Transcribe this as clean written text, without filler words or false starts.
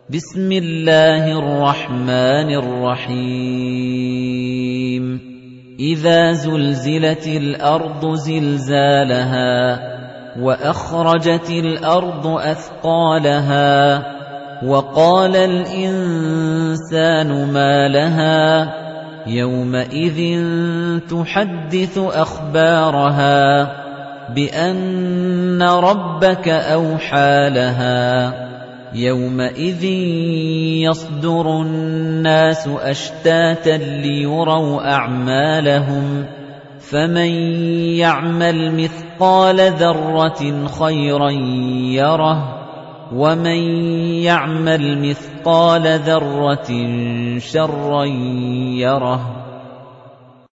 بسم الله الرحمن الرحيم إذا زلزلت الأرض زلزالها وأخرجت الأرض أثقالها وقال الإنسان ما لها يومئذ تحدث أخبارها بأن ربك أوحى لها يومئذ يصدر الناس أشتاتا ليروا أعمالهم فمن يعمل مثقال ذرة خيرا يره ومن يعمل مثقال ذرة شرا يره